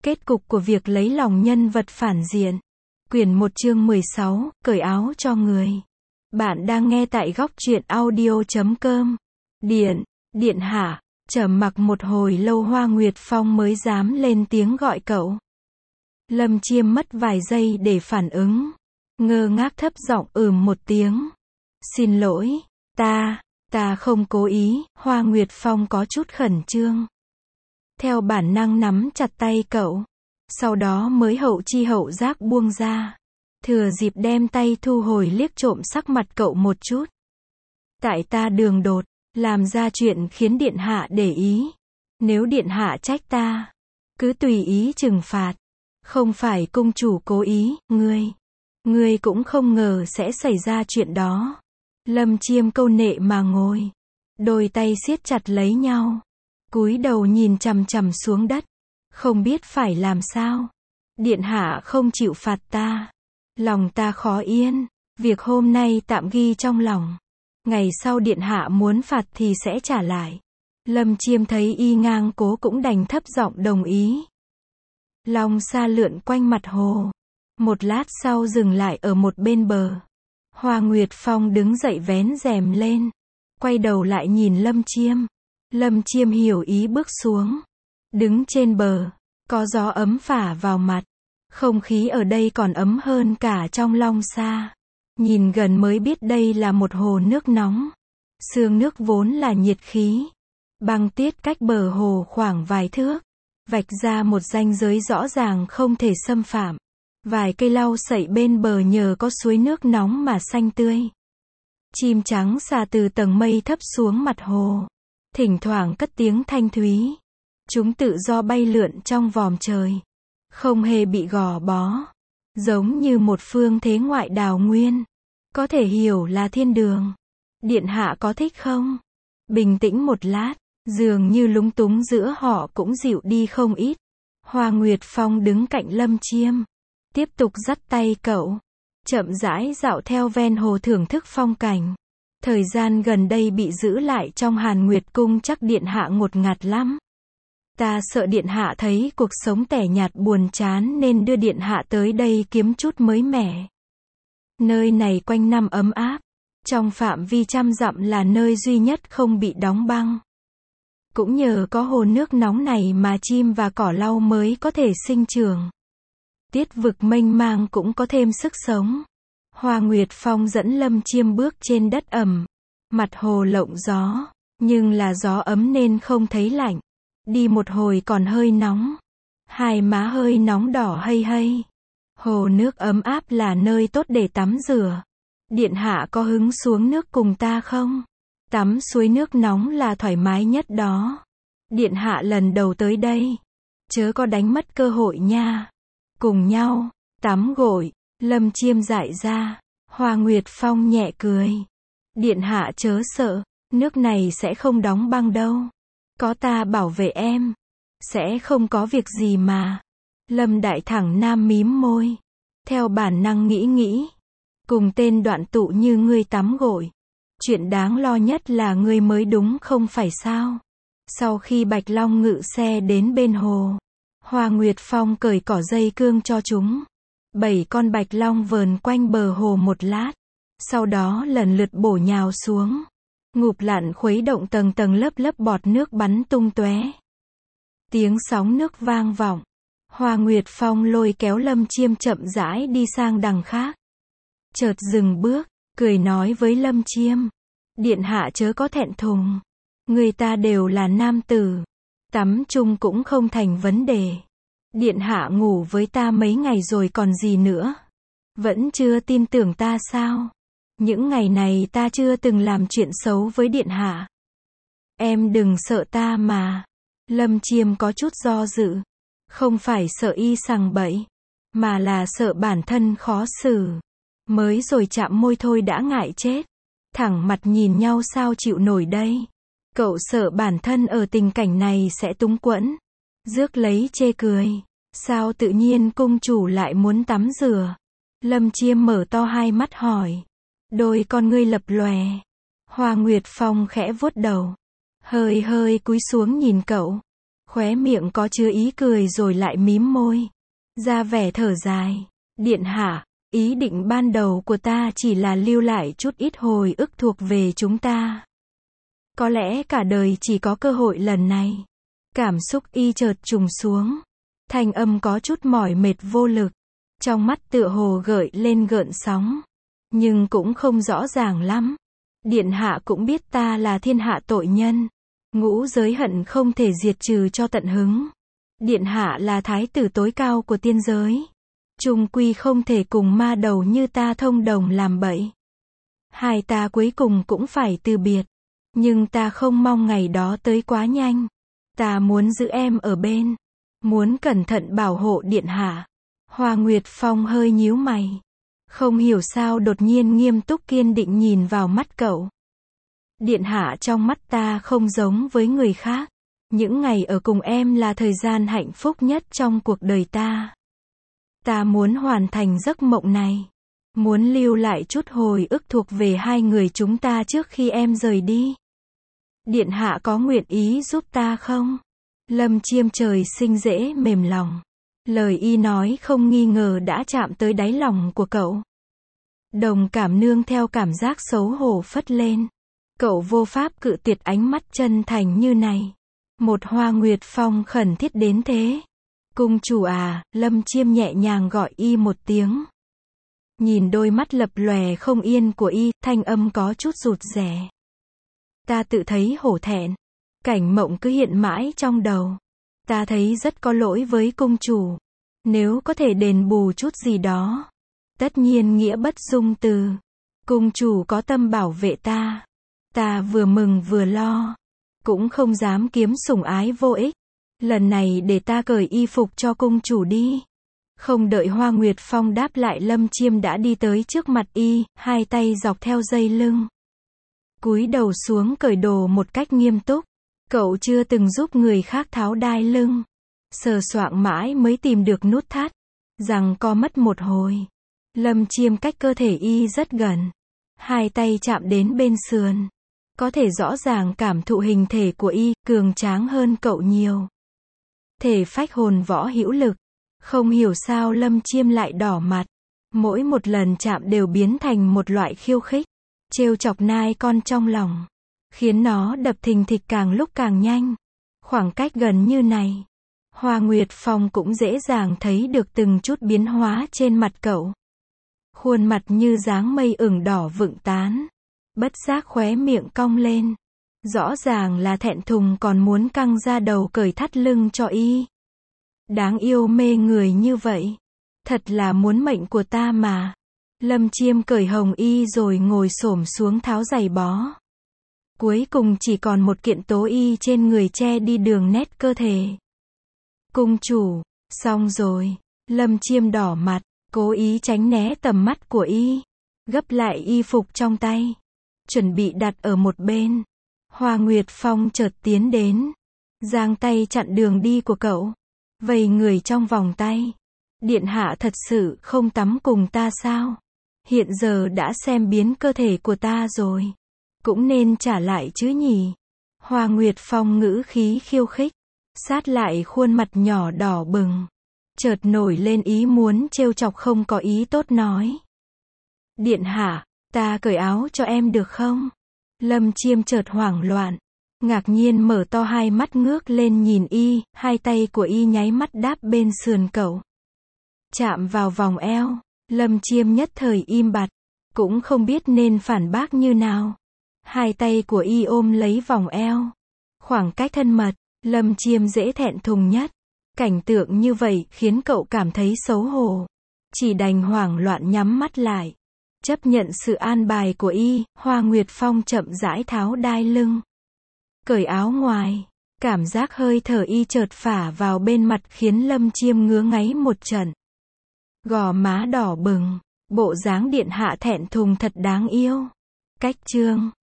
Kết cục của việc lấy lòng nhân vật phản diện. Quyển 1 chương 16, cởi áo cho người. Bạn đang nghe tại góc truyện audio.com. Điện hạ. Trầm mặc một hồi lâu Hoa Nguyệt Phong mới dám lên tiếng gọi cậu. Lâm Chiêm mất vài giây để phản ứng. Ngơ ngác thấp giọng một tiếng. Xin lỗi, ta không cố ý. Hoa Nguyệt Phong có chút khẩn trương. Theo bản năng nắm chặt tay cậu. Sau đó mới hậu chi hậu giác buông ra. Thừa dịp đem tay thu hồi liếc trộm sắc mặt cậu một chút. Tại ta đường đột, làm ra chuyện khiến điện hạ để ý. Nếu điện hạ trách ta, cứ tùy ý trừng phạt. Không phải cung chủ cố ý, ngươi cũng không ngờ sẽ xảy ra chuyện đó. Lâm Chiêm câu nệ mà ngồi. Đôi tay siết chặt lấy nhau. Cúi đầu nhìn chằm chằm xuống đất. Không biết phải làm sao. Điện hạ không chịu phạt ta. Lòng ta khó yên. Việc hôm nay tạm ghi trong lòng. Ngày sau điện hạ muốn phạt thì sẽ trả lại. Lâm Chiêm thấy y ngang cố cũng đành thấp giọng đồng ý. Long xa lượn quanh mặt hồ. Một lát sau dừng lại ở một bên bờ. Hoa Nguyệt Phong đứng dậy vén rèm lên. Quay đầu lại nhìn Lâm Chiêm. Lâm Chiêm hiểu ý bước xuống. Đứng trên bờ. Có gió ấm phả vào mặt. Không khí ở đây còn ấm hơn cả trong Long Sa. Nhìn gần mới biết đây là một hồ nước nóng. Sương nước vốn là nhiệt khí. Băng tiết cách bờ hồ khoảng vài thước. Vạch ra một ranh giới rõ ràng không thể xâm phạm. Vài cây lau sậy bên bờ nhờ có suối nước nóng mà xanh tươi. Chim trắng xà từ tầng mây thấp xuống mặt hồ. Thỉnh thoảng cất tiếng thanh thúy. Chúng tự do bay lượn trong vòm trời. Không hề bị gò bó. Giống như một phương thế ngoại đào nguyên. Có thể hiểu là thiên đường. Điện hạ có thích không? Bình tĩnh một lát. Dường như lúng túng giữa họ cũng dịu đi không ít. Hoa Nguyệt Phong đứng cạnh Lâm Chiêm. Tiếp tục dắt tay cậu. Chậm rãi dạo theo ven hồ thưởng thức phong cảnh. Thời gian gần đây bị giữ lại trong Hàn Nguyệt Cung chắc điện hạ ngột ngạt lắm. Ta sợ điện hạ thấy cuộc sống tẻ nhạt buồn chán nên đưa điện hạ tới đây kiếm chút mới mẻ. Nơi này quanh năm ấm áp. Trong phạm vi trăm dặm là nơi duy nhất không bị đóng băng. Cũng nhờ có hồ nước nóng này mà chim và cỏ lau mới có thể sinh trưởng. Tiết vực mênh mang cũng có thêm sức sống. Hoa Nguyệt Phong dẫn Lâm Chiêm bước trên đất ẩm. Mặt hồ lộng gió. Nhưng là gió ấm nên không thấy lạnh. Đi một hồi còn hơi nóng. Hai má hơi nóng đỏ hây hây. Hồ nước ấm áp là nơi tốt để tắm rửa. Điện hạ có hứng xuống nước cùng ta không? Tắm suối nước nóng là thoải mái nhất đó. Điện hạ lần đầu tới đây. Chớ có đánh mất cơ hội nha. Cùng nhau, tắm gội. Lâm Chiêm dại ra. Hoa Nguyệt Phong nhẹ cười. Điện hạ chớ sợ. Nước này sẽ không đóng băng đâu. Có ta bảo vệ em. Sẽ không có việc gì mà. Lâm Đại Thẳng Nam mím môi. Theo bản năng nghĩ. Cùng tên đoạn tụ như ngươi tắm gội. Chuyện đáng lo nhất là ngươi mới đúng không phải sao? Sau khi Bạch Long ngự xe đến bên hồ. Hoa Nguyệt Phong cởi cỏ dây cương cho chúng. 7 con Bạch Long vờn quanh bờ hồ một lát. Sau đó lần lượt bổ nhào xuống. Ngụp lặn khuấy động tầng tầng lớp bọt nước bắn tung tóe. Tiếng sóng nước vang vọng. Hoa Nguyệt Phong lôi kéo Lâm Chiêm chậm rãi đi sang đằng khác. Chợt dừng bước, cười nói với Lâm Chiêm. Điện hạ chớ có thẹn thùng. Người ta đều là nam tử. Tắm chung cũng không thành vấn đề. Điện hạ ngủ với ta mấy ngày rồi còn gì nữa. Vẫn chưa tin tưởng ta sao? Những ngày này ta chưa từng làm chuyện xấu với điện hạ. Em đừng sợ ta mà. Lâm Chiêm có chút do dự. Không phải sợ y sằng bẫy. Mà là sợ bản thân khó xử. Mới rồi chạm môi thôi đã ngại chết. Thẳng mặt nhìn nhau sao chịu nổi đây. Cậu sợ bản thân ở tình cảnh này sẽ túng quẫn. Rước lấy chê cười. Sao tự nhiên cung chủ lại muốn tắm rửa? Lâm Chiêm mở to hai mắt hỏi. Đôi con ngươi lập lòe. Hoa Nguyệt Phong khẽ vuốt đầu. Hơi cúi xuống nhìn cậu. Khóe miệng có chứa ý cười rồi lại mím môi. Ra vẻ thở dài. Điện hạ, ý định ban đầu của ta chỉ là lưu lại chút ít hồi ức thuộc về chúng ta. Có lẽ cả đời chỉ có cơ hội lần này. Cảm xúc y chợt trùng xuống. Thanh âm có chút mỏi mệt vô lực. Trong mắt tựa hồ gợi lên gợn sóng. Nhưng cũng không rõ ràng lắm. Điện hạ cũng biết ta là thiên hạ tội nhân. Ngũ giới hận không thể diệt trừ cho tận hứng. Điện hạ là thái tử tối cao của tiên giới. Chung quy không thể cùng ma đầu như ta thông đồng làm bậy. Hai ta cuối cùng cũng phải từ biệt. Nhưng ta không mong ngày đó tới quá nhanh. Ta muốn giữ em ở bên. Muốn cẩn thận bảo hộ điện hạ. Hoa Nguyệt Phong hơi nhíu mày. Không hiểu sao đột nhiên nghiêm túc kiên định nhìn vào mắt cậu. Điện hạ trong mắt ta không giống với người khác. Những ngày ở cùng em là thời gian hạnh phúc nhất trong cuộc đời ta. Ta muốn hoàn thành giấc mộng này. Muốn lưu lại chút hồi ức thuộc về hai người chúng ta trước khi em rời đi. Điện hạ có nguyện ý giúp ta không? Lâm Chiêm trời sinh dễ mềm lòng. Lời y nói không nghi ngờ đã chạm tới đáy lòng của cậu. Đồng cảm nương theo cảm giác xấu hổ phất lên. Cậu vô pháp cự tuyệt ánh mắt chân thành như này. Một Hoa Nguyệt Phong khẩn thiết đến thế. Cung chủ à, Lâm Chiêm nhẹ nhàng gọi y một tiếng. Nhìn đôi mắt lập lòe không yên của y, thanh âm có chút rụt rè. Ta tự thấy hổ thẹn. Cảnh mộng cứ hiện mãi trong đầu. Ta thấy rất có lỗi với cung chủ. Nếu có thể đền bù chút gì đó. Tất nhiên nghĩa bất dung từ. Cung chủ có tâm bảo vệ ta. Ta vừa mừng vừa lo. Cũng không dám kiếm sủng ái vô ích. Lần này để ta cởi y phục cho cung chủ đi. Không đợi Hoa Nguyệt Phong đáp lại, Lâm Chiêm đã đi tới trước mặt y, hai tay dọc theo dây lưng. Cúi đầu xuống cởi đồ một cách nghiêm túc. Cậu chưa từng giúp người khác tháo đai lưng. Sờ soạng mãi mới tìm được nút thắt. Rằng co mất một hồi. Lâm Chiêm cách cơ thể y rất gần. Hai tay chạm đến bên sườn. Có thể rõ ràng cảm thụ hình thể của y, cường tráng hơn cậu nhiều. Thể phách hồn võ hữu lực. Không hiểu sao Lâm Chiêm lại đỏ mặt. Mỗi một lần chạm đều biến thành một loại khiêu khích. Trêu chọc nai con trong lòng. Khiến nó đập thình thịch càng lúc càng nhanh. Khoảng cách gần như này. Hoa Nguyệt Phong cũng dễ dàng thấy được từng chút biến hóa trên mặt cậu. Khuôn mặt như dáng mây ửng đỏ vựng tán. Bất giác khóe miệng cong lên. Rõ ràng là thẹn thùng còn muốn căng ra đầu cởi thắt lưng cho y. Đáng yêu mê người như vậy. Thật là muốn mệnh của ta mà. Lâm Chiêm cởi hồng y rồi ngồi xổm xuống tháo giày bó. Cuối cùng chỉ còn một kiện tố y trên người che đi đường nét cơ thể. Cung chủ, xong rồi. Lâm Chiêm đỏ mặt, cố ý tránh né tầm mắt của y. Gấp lại y phục trong tay. Chuẩn bị đặt ở một bên. Hoa Nguyệt Phong chợt tiến đến. Giang tay chặn đường đi của cậu. Vây người trong vòng tay. Điện hạ thật sự không tắm cùng ta sao? Hiện giờ đã xem biến cơ thể của ta rồi. Cũng nên trả lại chứ nhỉ? Hoa Nguyệt Phong ngữ khí khiêu khích. Sát lại khuôn mặt nhỏ đỏ bừng. Chợt nổi lên ý muốn trêu chọc không có ý tốt nói. Điện hạ, ta cởi áo cho em được không? Lâm Chiêm chợt hoảng loạn. Ngạc nhiên mở to hai mắt ngước lên nhìn y, hai tay của y nháy mắt đáp bên sườn cậu. Chạm vào vòng eo. Lâm Chiêm nhất thời im bặt. Cũng không biết nên phản bác như nào. Hai tay của y ôm lấy vòng eo. Khoảng cách thân mật, Lâm Chiêm dễ thẹn thùng nhất. Cảnh tượng như vậy khiến cậu cảm thấy xấu hổ. Chỉ đành hoảng loạn nhắm mắt lại. Chấp nhận sự an bài của y, Hoa Nguyệt Phong chậm rãi tháo đai lưng. Cởi áo ngoài. Cảm giác hơi thở y chợt phả vào bên mặt khiến Lâm Chiêm ngứa ngáy một trận. Gò má đỏ bừng. Bộ dáng điện hạ thẹn thùng thật đáng yêu. Cách chương